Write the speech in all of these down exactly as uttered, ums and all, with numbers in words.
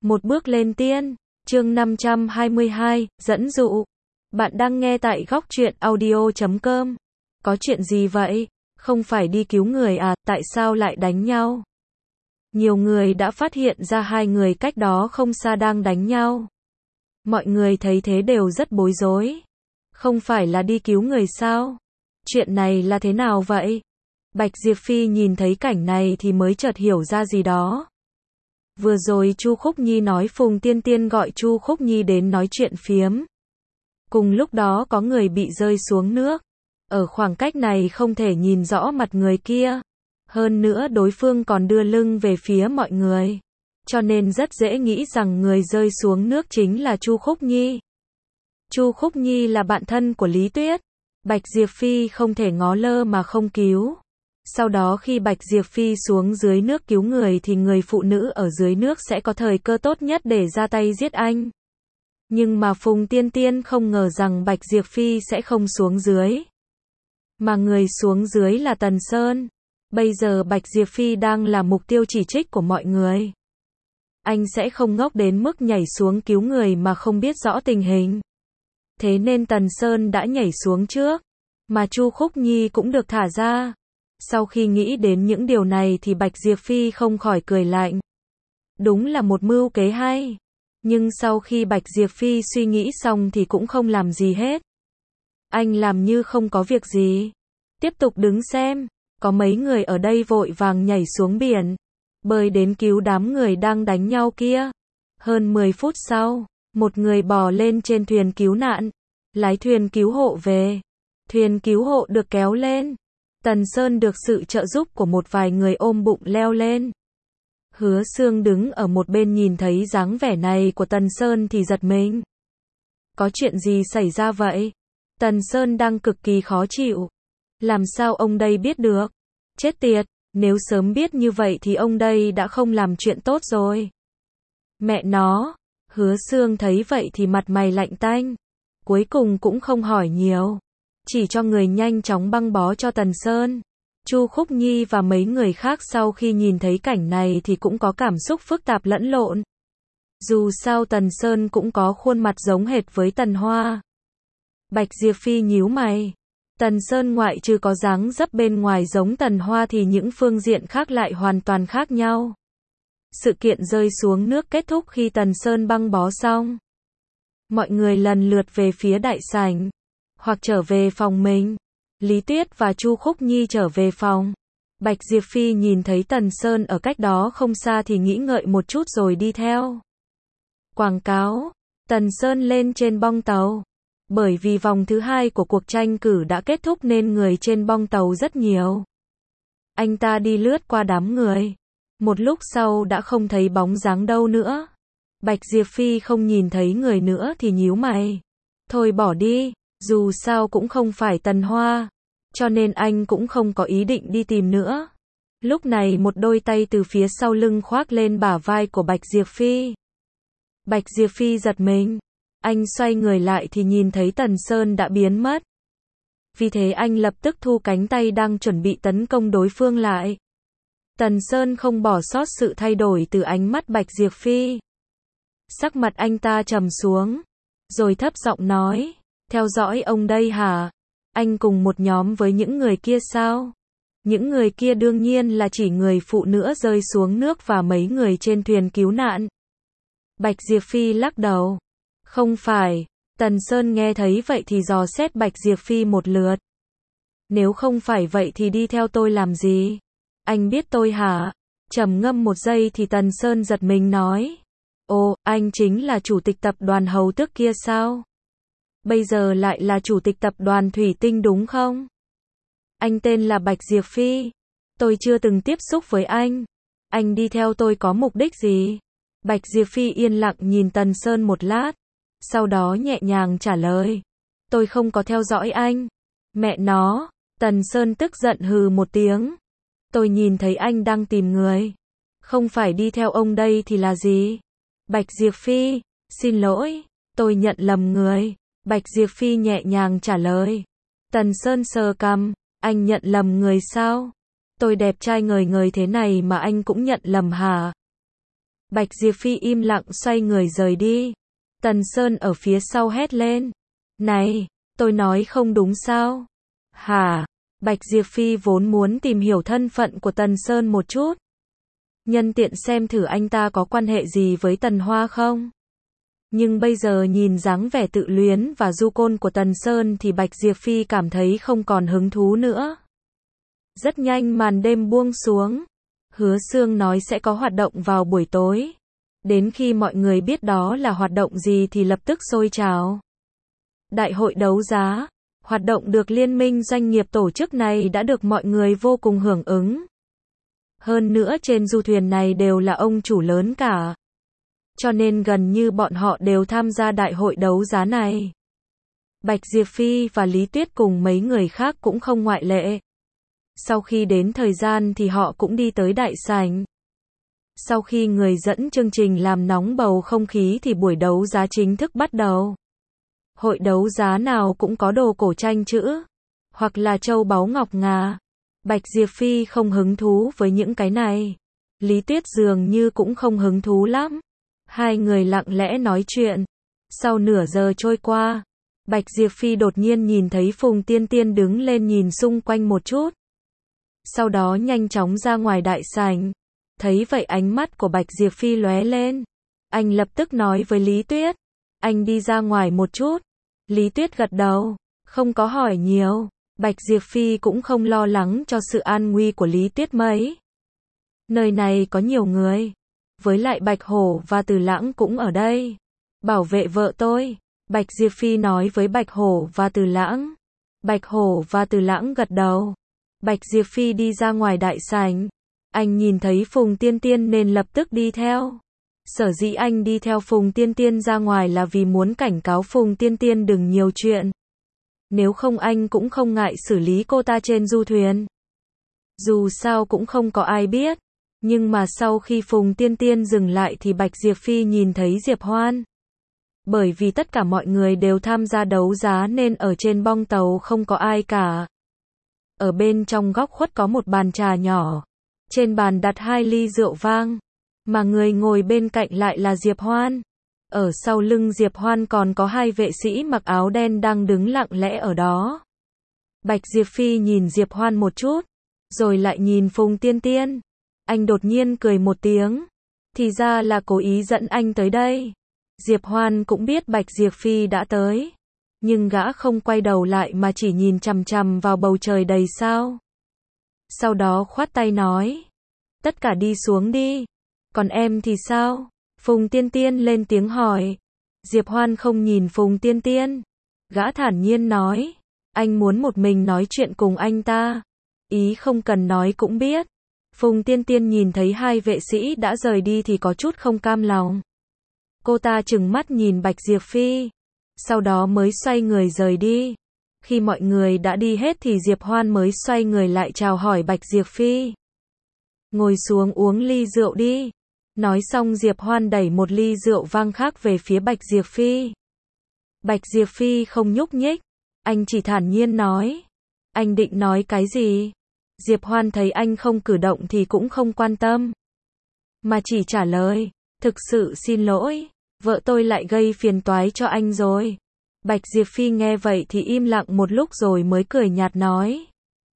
Một bước lên tiên, chương năm trăm hai mươi hai, dẫn dụ. Bạn đang nghe tại góc truyện audio chấm com. Có chuyện gì vậy? Không phải đi cứu người à, tại sao lại đánh nhau? Nhiều người đã phát hiện ra hai người cách đó không xa đang đánh nhau. Mọi người thấy thế đều rất bối rối. Không phải là đi cứu người sao? Chuyện này là thế nào vậy? Bạch Diệp Phi nhìn thấy cảnh này thì mới chợt hiểu ra gì đó. Vừa rồi Chu Khúc Nhi nói Phùng Tiên Tiên gọi Chu Khúc Nhi đến nói chuyện phiếm. Cùng lúc đó có người bị rơi xuống nước. Ở khoảng cách này không thể nhìn rõ mặt người kia. Hơn nữa đối phương còn đưa lưng về phía mọi người. Cho nên rất dễ nghĩ rằng người rơi xuống nước chính là Chu Khúc Nhi. Chu Khúc Nhi là bạn thân của Lý Tuyết. Bạch Diệp Phi không thể ngó lơ mà không cứu. Sau đó khi Bạch Diệp Phi xuống dưới nước cứu người thì người phụ nữ ở dưới nước sẽ có thời cơ tốt nhất để ra tay giết anh. Nhưng mà Phùng Tiên Tiên không ngờ rằng Bạch Diệp Phi sẽ không xuống dưới. Mà người xuống dưới là Tần Sơn. Bây giờ Bạch Diệp Phi đang là mục tiêu chỉ trích của mọi người. Anh sẽ không ngốc đến mức nhảy xuống cứu người mà không biết rõ tình hình. Thế nên Tần Sơn đã nhảy xuống trước. Mà Chu Khúc Nhi cũng được thả ra. Sau khi nghĩ đến những điều này thì Bạch Diệp Phi không khỏi cười lạnh. Đúng là một mưu kế hay. Nhưng sau khi Bạch Diệp Phi suy nghĩ xong thì cũng không làm gì hết. Anh làm như không có việc gì. Tiếp tục đứng xem. Có mấy người ở đây vội vàng nhảy xuống biển. Bơi đến cứu đám người đang đánh nhau kia. Hơn mười phút sau, một người bò lên trên thuyền cứu nạn. Lái thuyền cứu hộ về. Thuyền cứu hộ được kéo lên. Tần Sơn được sự trợ giúp của một vài người ôm bụng leo lên. Hứa Sương đứng ở một bên nhìn thấy dáng vẻ này của Tần Sơn thì giật mình. Có chuyện gì xảy ra vậy? Tần Sơn đang cực kỳ khó chịu. Làm sao ông đây biết được? Chết tiệt, nếu sớm biết như vậy thì ông đây đã không làm chuyện tốt rồi. Mẹ nó, Hứa Sương thấy vậy thì mặt mày lạnh tanh. Cuối cùng cũng không hỏi nhiều. Chỉ cho người nhanh chóng băng bó cho Tần Sơn. Chu Khúc Nhi và mấy người khác sau khi nhìn thấy cảnh này thì cũng có cảm xúc phức tạp lẫn lộn. Dù sao Tần Sơn cũng có khuôn mặt giống hệt với Tần Hoa. Bạch Diệp Phi nhíu mày. Tần Sơn ngoại trừ có dáng dấp bên ngoài giống Tần Hoa thì những phương diện khác lại hoàn toàn khác nhau. Sự kiện rơi xuống nước kết thúc khi Tần Sơn băng bó xong. Mọi người lần lượt về phía đại sảnh. Hoặc trở về phòng mình. Lý Tuyết và Chu Khúc Nhi trở về phòng. Bạch Diệp Phi nhìn thấy Tần Sơn ở cách đó không xa thì nghĩ ngợi một chút rồi đi theo. Quảng cáo. Tần Sơn lên trên bong tàu. Bởi vì vòng thứ hai của cuộc tranh cử đã kết thúc nên người trên bong tàu rất nhiều. Anh ta đi lướt qua đám người. Một lúc sau đã không thấy bóng dáng đâu nữa. Bạch Diệp Phi không nhìn thấy người nữa thì nhíu mày. Thôi bỏ đi. Dù sao cũng không phải Tần Hoa, cho nên anh cũng không có ý định đi tìm nữa. Lúc này một đôi tay từ phía sau lưng khoác lên bả vai của Bạch Diệp Phi. Bạch Diệp Phi giật mình. Anh xoay người lại thì nhìn thấy Tần Sơn đã biến mất. Vì thế anh lập tức thu cánh tay đang chuẩn bị tấn công đối phương lại. Tần Sơn không bỏ sót sự thay đổi từ ánh mắt Bạch Diệp Phi. Sắc mặt anh ta trầm xuống, rồi thấp giọng nói. Theo dõi ông đây hả? Anh cùng một nhóm với những người kia sao? Những người kia đương nhiên là chỉ người phụ nữ rơi xuống nước và mấy người trên thuyền cứu nạn. Bạch Diệp Phi lắc đầu. Không phải. Tần Sơn nghe thấy vậy thì dò xét Bạch Diệp Phi một lượt. Nếu không phải vậy thì đi theo tôi làm gì? Anh biết tôi hả? Trầm ngâm một giây thì Tần Sơn giật mình nói. Ồ, anh chính là chủ tịch tập đoàn Hầu Tước kia sao? Bây giờ lại là chủ tịch tập đoàn Thủy Tinh đúng không? Anh tên là Bạch Diệp Phi. Tôi chưa từng tiếp xúc với anh. Anh đi theo tôi có mục đích gì? Bạch Diệp Phi yên lặng nhìn Tần Sơn một lát. Sau đó nhẹ nhàng trả lời. Tôi không có theo dõi anh. Mẹ nó. Tần Sơn tức giận hừ một tiếng. Tôi nhìn thấy anh đang tìm người. Không phải đi theo ông đây thì là gì? Bạch Diệp Phi. Xin lỗi. Tôi nhận lầm người. Bạch Diệp Phi nhẹ nhàng trả lời. Tần Sơn sờ cằm. Anh nhận lầm người sao? Tôi đẹp trai ngời ngời thế này mà anh cũng nhận lầm hả? Bạch Diệp Phi im lặng xoay người rời đi. Tần Sơn ở phía sau hét lên. Này, tôi nói không đúng sao? Hả? Bạch Diệp Phi vốn muốn tìm hiểu thân phận của Tần Sơn một chút. Nhân tiện xem thử anh ta có quan hệ gì với Tần Hoa không? Nhưng bây giờ nhìn dáng vẻ tự luyến và du côn của Tần Sơn thì Bạch Diệp Phi cảm thấy không còn hứng thú nữa. Rất nhanh màn đêm buông xuống. Hứa Xương nói sẽ có hoạt động vào buổi tối. Đến khi mọi người biết đó là hoạt động gì thì lập tức sôi trào. Đại hội đấu giá. Hoạt động được Liên minh doanh nghiệp tổ chức này đã được mọi người vô cùng hưởng ứng. Hơn nữa trên du thuyền này đều là ông chủ lớn cả. Cho nên gần như bọn họ đều tham gia đại hội đấu giá này. Bạch Diệp Phi và Lý Tuyết cùng mấy người khác cũng không ngoại lệ. Sau khi đến thời gian thì họ cũng đi tới đại sảnh. Sau khi người dẫn chương trình làm nóng bầu không khí thì buổi đấu giá chính thức bắt đầu. Hội đấu giá nào cũng có đồ cổ tranh chữ, hoặc là châu báu ngọc ngà. Bạch Diệp Phi không hứng thú với những cái này. Lý Tuyết dường như cũng không hứng thú lắm. Hai người lặng lẽ nói chuyện. Sau nửa giờ trôi qua, Bạch Diệp Phi đột nhiên nhìn thấy Phùng Tiên Tiên đứng lên nhìn xung quanh một chút. Sau đó nhanh chóng ra ngoài đại sảnh. Thấy vậy ánh mắt của Bạch Diệp Phi lóe lên. Anh lập tức nói với Lý Tuyết. Anh đi ra ngoài một chút. Lý Tuyết gật đầu, không có hỏi nhiều. Bạch Diệp Phi cũng không lo lắng cho sự an nguy của Lý Tuyết mấy. Nơi này có nhiều người. Với lại Bạch Hổ và Từ Lãng cũng ở đây. Bảo vệ vợ tôi. Bạch Diệp Phi nói với Bạch Hổ và Từ Lãng. Bạch Hổ và Từ Lãng gật đầu. Bạch Diệp Phi đi ra ngoài đại sảnh. Anh nhìn thấy Phùng Tiên Tiên nên lập tức đi theo. Sở dĩ anh đi theo Phùng Tiên Tiên ra ngoài là vì muốn cảnh cáo Phùng Tiên Tiên đừng nhiều chuyện. Nếu không anh cũng không ngại xử lý cô ta trên du thuyền. Dù sao cũng không có ai biết. Nhưng mà sau khi Phùng Tiên Tiên dừng lại thì Bạch Diệp Phi nhìn thấy Diệp Hoan. Bởi vì tất cả mọi người đều tham gia đấu giá nên ở trên bong tàu không có ai cả. Ở bên trong góc khuất có một bàn trà nhỏ. Trên bàn đặt hai ly rượu vang. Mà người ngồi bên cạnh lại là Diệp Hoan. Ở sau lưng Diệp Hoan còn có hai vệ sĩ mặc áo đen đang đứng lặng lẽ ở đó. Bạch Diệp Phi nhìn Diệp Hoan một chút. Rồi lại nhìn Phùng Tiên Tiên. Anh đột nhiên cười một tiếng. Thì ra là cố ý dẫn anh tới đây. Diệp Hoan cũng biết Bạch Diệp Phi đã tới. Nhưng gã không quay đầu lại mà chỉ nhìn chằm chằm vào bầu trời đầy sao. Sau đó khoát tay nói. Tất cả đi xuống đi. Còn em thì sao? Phùng Tiên Tiên lên tiếng hỏi. Diệp Hoan không nhìn Phùng Tiên Tiên. Gã thản nhiên nói. Anh muốn một mình nói chuyện cùng anh ta. Ý không cần nói cũng biết. Phùng Tiên Tiên nhìn thấy hai vệ sĩ đã rời đi thì có chút không cam lòng. Cô ta trừng mắt nhìn Bạch Diệp Phi. Sau đó mới xoay người rời đi. Khi mọi người đã đi hết thì Diệp Hoan mới xoay người lại chào hỏi Bạch Diệp Phi. Ngồi xuống uống ly rượu đi. Nói xong Diệp Hoan đẩy một ly rượu vang khác về phía Bạch Diệp Phi. Bạch Diệp Phi không nhúc nhích. Anh chỉ thản nhiên nói. Anh định nói cái gì? Diệp Hoan thấy anh không cử động thì cũng không quan tâm. Mà chỉ trả lời. Thực sự xin lỗi. Vợ tôi lại gây phiền toái cho anh rồi. Bạch Diệp Phi nghe vậy thì im lặng một lúc rồi mới cười nhạt nói.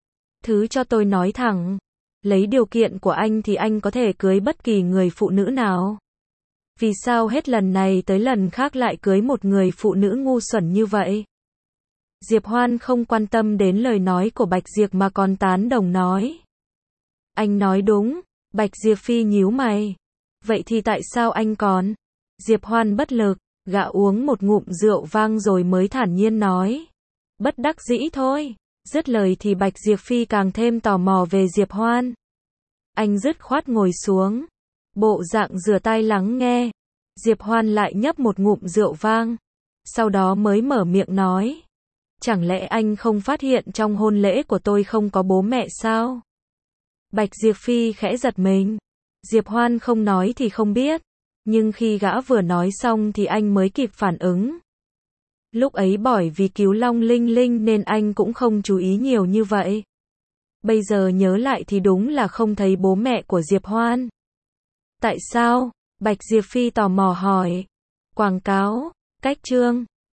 Thứ cho tôi nói thẳng. Lấy điều kiện của anh thì anh có thể cưới bất kỳ người phụ nữ nào. Vì sao hết lần này tới lần khác lại cưới một người phụ nữ ngu xuẩn như vậy? Diệp Hoan không quan tâm đến lời nói của Bạch Diệp mà còn tán đồng nói. Anh nói đúng. Bạch Diệp Phi nhíu mày. Vậy thì tại sao anh còn? Diệp Hoan bất lực, gã uống một ngụm rượu vang rồi mới thản nhiên nói. Bất đắc dĩ thôi. Dứt lời thì Bạch Diệp Phi càng thêm tò mò về Diệp Hoan. Anh dứt khoát ngồi xuống. Bộ dạng rửa tai lắng nghe. Diệp Hoan lại nhấp một ngụm rượu vang. Sau đó mới mở miệng nói. Chẳng lẽ anh không phát hiện trong hôn lễ của tôi không có bố mẹ sao? Bạch Diệp Phi khẽ giật mình. Diệp Hoan không nói thì không biết. Nhưng khi gã vừa nói xong thì anh mới kịp phản ứng. Lúc ấy bởi vì cứu Long Linh Linh nên anh cũng không chú ý nhiều như vậy. Bây giờ nhớ lại thì đúng là không thấy bố mẹ của Diệp Hoan. Tại sao? Bạch Diệp Phi tò mò hỏi. Quảng cáo, cách chương.